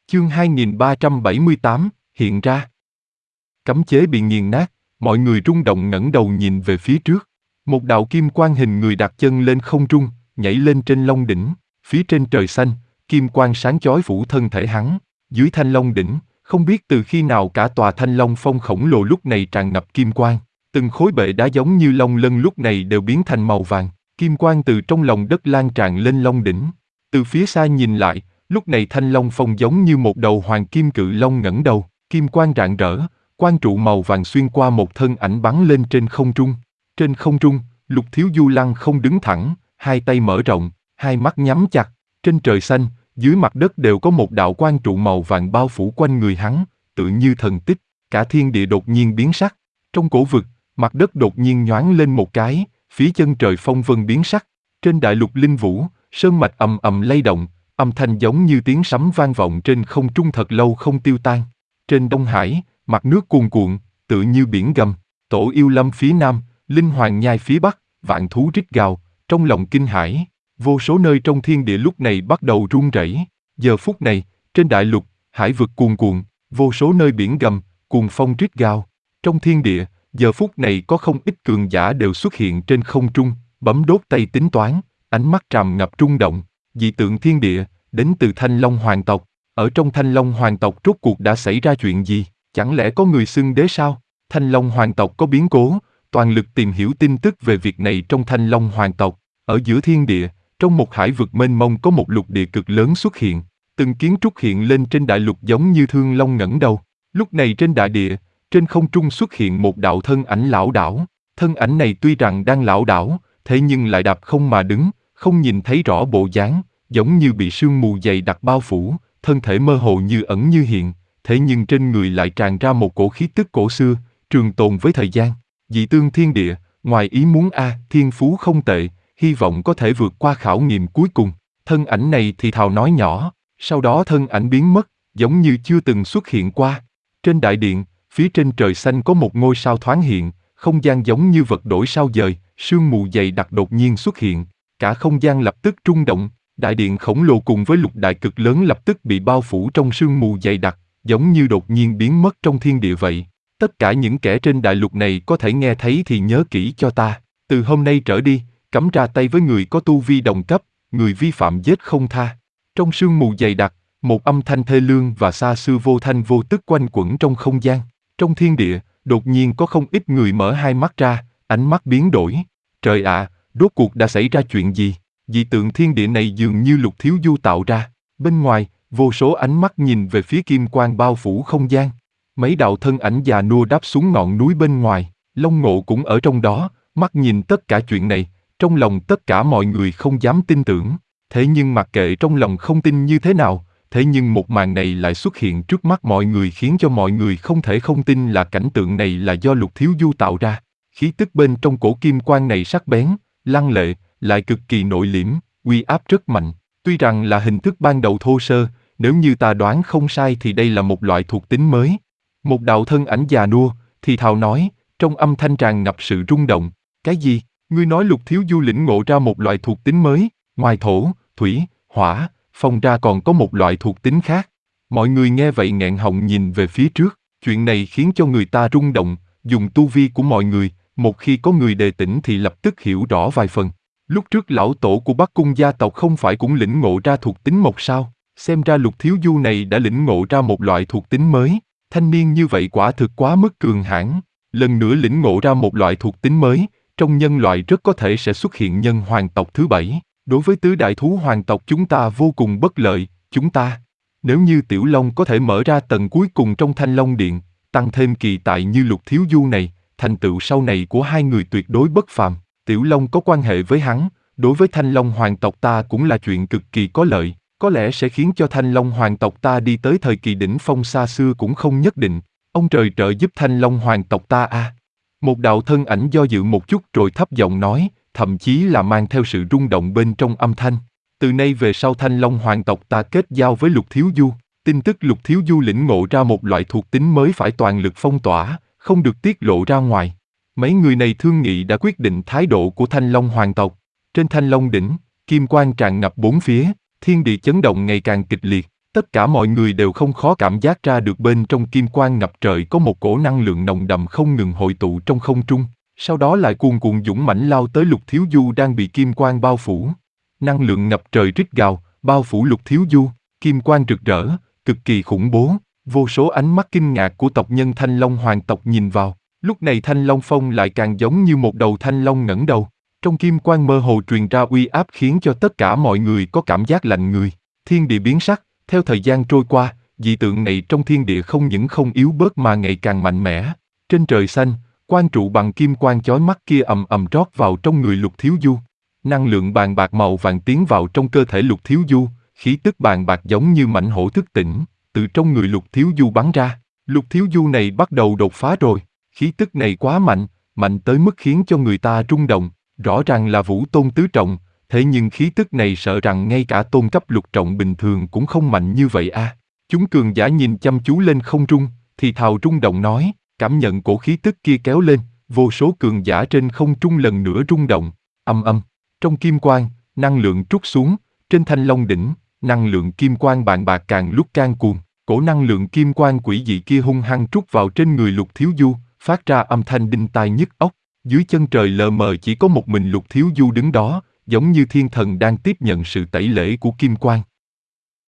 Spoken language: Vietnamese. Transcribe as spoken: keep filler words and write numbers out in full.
Chương hai nghìn ba trăm bảy mươi tám, hiện ra. Cấm chế bị nghiền nát, mọi người rung động ngẩng đầu nhìn về phía trước. Một đạo kim quang hình người đặt chân lên không trung, nhảy lên trên long đỉnh, phía trên trời xanh, kim quang sáng chói phủ thân thể hắn. Dưới thanh long đỉnh, không biết từ khi nào cả tòa thanh long phong khổng lồ lúc này tràn ngập kim quang. Từng khối bệ đá giống như long lân lúc này đều biến thành màu vàng, kim quang từ trong lòng đất lan tràn lên long đỉnh. Từ phía xa nhìn lại, lúc này thanh long phong giống như một đầu hoàng kim cự long ngẩng đầu, kim quang rạng rỡ, quang trụ màu vàng xuyên qua một thân ảnh bắn lên trên không trung. Trên không trung, Lục Thiếu Du lăng không đứng thẳng, hai tay mở rộng, hai mắt nhắm chặt. Trên trời xanh, dưới mặt đất đều có một đạo quang trụ màu vàng bao phủ quanh người hắn, tự như thần tích. Cả thiên địa đột nhiên biến sắc. Trong cổ vực, mặt đất đột nhiên nhoáng lên một cái, phía chân trời phong vân biến sắc. Trên đại lục linh vũ, sơn mạch ầm ầm lay động, âm thanh giống như tiếng sấm vang vọng trên không trung thật lâu không tiêu tan. Trên Đông Hải, mặt nước cuồn cuộn, tự như biển gầm. Tổ yêu lâm phía nam, linh hoàng nhai phía bắc, vạn thú rít gào, trong lòng kinh hãi. Vô số nơi trong thiên địa lúc này bắt đầu run rẩy. Giờ phút này, trên đại lục, hải vực cuồn cuộn, vô số nơi biển gầm, cuồng phong rít gào. Trong thiên địa, giờ phút này có không ít cường giả đều xuất hiện trên không trung, bấm đốt tay tính toán, ánh mắt tràn ngập rung động. Dị tượng thiên địa, đến từ Thanh Long hoàng tộc. Ở trong Thanh Long hoàng tộc rốt cuộc đã xảy ra chuyện gì? Chẳng lẽ có người xưng đế sao? Thanh Long hoàng tộc có biến cố, toàn lực tìm hiểu tin tức về việc này trong Thanh Long hoàng tộc. Ở giữa thiên địa, trong một hải vực mênh mông có một lục địa cực lớn xuất hiện. Từng kiến trúc hiện lên trên đại lục giống như thương long ngẩng đầu. Lúc này trên đại địa, trên không trung xuất hiện một đạo thân ảnh lảo đảo. Thân ảnh này tuy rằng đang lảo đảo, thế nhưng lại đạp không mà đứng, không nhìn thấy rõ bộ dáng, giống như bị sương mù dày đặc bao phủ, thân thể mơ hồ như ẩn như hiện, thế nhưng trên người lại tràn ra một cổ khí tức cổ xưa, trường tồn với thời gian. Dị tương thiên địa, ngoài ý muốn a, thiên phú không tệ, hy vọng có thể vượt qua khảo nghiệm cuối cùng. Thân ảnh này thì thào nói nhỏ, sau đó thân ảnh biến mất, giống như chưa từng xuất hiện qua. Trên đại điện, phía trên trời xanh có một ngôi sao thoáng hiện, không gian giống như vật đổi sao dời, sương mù dày đặc đột nhiên xuất hiện, cả không gian lập tức rung động. Đại điện khổng lồ cùng với lục đại cực lớn lập tức bị bao phủ trong sương mù dày đặc, giống như đột nhiên biến mất trong thiên địa vậy. Tất cả những kẻ trên đại lục này có thể nghe thấy thì nhớ kỹ cho ta. Từ hôm nay trở đi, cấm ra tay với người có tu vi đồng cấp, người vi phạm giết không tha. Trong sương mù dày đặc, một âm thanh thê lương và xa xưa vô thanh vô tức quanh quẩn trong không gian. Trong thiên địa, đột nhiên có không ít người mở hai mắt ra, ánh mắt biến đổi. Trời ạ, rốt cuộc đã xảy ra chuyện gì? Dị tượng thiên địa này dường như Lục Thiếu Du tạo ra. Bên ngoài, vô số ánh mắt nhìn về phía kim quang bao phủ không gian. Mấy đạo thân ảnh già nua đáp xuống ngọn núi bên ngoài, Long Ngộ cũng ở trong đó, mắt nhìn tất cả chuyện này, trong lòng tất cả mọi người không dám tin tưởng. Thế nhưng mặc kệ trong lòng không tin như thế nào, thế nhưng một màn này lại xuất hiện trước mắt mọi người khiến cho mọi người không thể không tin là cảnh tượng này là do Lục Thiếu Du tạo ra. Khí tức bên trong cổ kim quang này sắc bén, lăng lệ, lại cực kỳ nội liễm, uy áp rất mạnh. Tuy rằng là hình thức ban đầu thô sơ, nếu như ta đoán không sai thì đây là một loại thuộc tính mới. Một đạo thân ảnh già nua, thì thào nói, trong âm thanh tràn ngập sự rung động. Cái gì? Ngươi nói Lục Thiếu Du lĩnh ngộ ra một loại thuộc tính mới, ngoài thổ, thủy, hỏa, phong ra còn có một loại thuộc tính khác. Mọi người nghe vậy nghẹn họng nhìn về phía trước, chuyện này khiến cho người ta rung động, dùng tu vi của mọi người, một khi có người đề tỉnh thì lập tức hiểu rõ vài phần. Lúc trước lão tổ của Bắc Cung gia tộc không phải cũng lĩnh ngộ ra thuộc tính mộc sao? Xem ra Lục Thiếu Du này đã lĩnh ngộ ra một loại thuộc tính mới, thanh niên như vậy quả thực quá mức cường hãn. Lần nữa lĩnh ngộ ra một loại thuộc tính mới, trong nhân loại rất có thể sẽ xuất hiện nhân hoàng tộc thứ bảy. Đối với tứ đại thú hoàng tộc chúng ta vô cùng bất lợi, chúng ta. Nếu như Tiểu Long có thể mở ra tầng cuối cùng trong Thanh Long Điện, tăng thêm kỳ tài như Lục Thiếu Du này, thành tựu sau này của hai người tuyệt đối bất phàm. Tiểu Long có quan hệ với hắn, đối với Thanh Long hoàng tộc ta cũng là chuyện cực kỳ có lợi, có lẽ sẽ khiến cho Thanh Long hoàng tộc ta đi tới thời kỳ đỉnh phong xa xưa cũng không nhất định. Ông trời trợ giúp Thanh Long hoàng tộc ta a. À. Một đạo thân ảnh do dự một chút rồi thấp giọng nói, thậm chí là mang theo sự rung động bên trong âm thanh. Từ nay về sau Thanh Long hoàng tộc ta kết giao với Lục Thiếu Du, tin tức Lục Thiếu Du lĩnh ngộ ra một loại thuộc tính mới phải toàn lực phong tỏa, không được tiết lộ ra ngoài. Mấy người này thương nghị đã quyết định thái độ của Thanh Long hoàng tộc. Trên Thanh Long đỉnh, kim quang tràn ngập bốn phía, thiên địa chấn động ngày càng kịch liệt. Tất cả mọi người đều không khó cảm giác ra được bên trong kim quang ngập trời có một cổ năng lượng nồng đậm không ngừng hội tụ trong không trung, sau đó lại cuồn cuộn dũng mãnh lao tới Lục Thiếu Du đang bị kim quang bao phủ. Năng lượng ngập trời rít gào, bao phủ Lục Thiếu Du, kim quang rực rỡ, cực kỳ khủng bố. Vô số ánh mắt kinh ngạc của tộc nhân Thanh Long hoàng tộc nhìn vào, lúc này Thanh Long Phong lại càng giống như một đầu thanh long ngẩng đầu. Trong kim quang mơ hồ truyền ra uy áp khiến cho tất cả mọi người có cảm giác lạnh người. Thiên địa biến sắc, theo thời gian trôi qua, dị tượng này trong thiên địa không những không yếu bớt mà ngày càng mạnh mẽ. Trên trời xanh, quang trụ bằng kim quang chói mắt kia ầm ầm rót vào trong người Lục Thiếu Du. Năng lượng bàn bạc màu vàng tiến vào trong cơ thể Lục Thiếu Du, khí tức bàn bạc giống như mãnh hổ thức tỉnh, từ trong người Lục Thiếu Du bắn ra. Lục Thiếu Du này bắt đầu đột phá rồi, khí tức này quá mạnh, mạnh tới mức khiến cho người ta rung động. Rõ ràng là vũ tôn tứ trọng, thế nhưng khí tức này sợ rằng ngay cả tôn cấp lục trọng bình thường cũng không mạnh như vậy a. À. Chúng cường giả nhìn chăm chú lên không trung, thì thào rung động nói, cảm nhận cổ khí tức kia kéo lên, vô số cường giả trên không trung lần nữa rung động, âm âm. Trong kim quang, năng lượng trút xuống, trên thanh long đỉnh, năng lượng kim quang bàn bạc càng lúc càng cuồng, cổ năng lượng kim quang quỷ dị kia hung hăng trút vào trên người Lục Thiếu Du, phát ra âm thanh đinh tai nhức óc. Dưới chân trời lờ mờ chỉ có một mình Lục Thiếu Du đứng đó, giống như thiên thần đang tiếp nhận sự tẩy lễ của kim quang.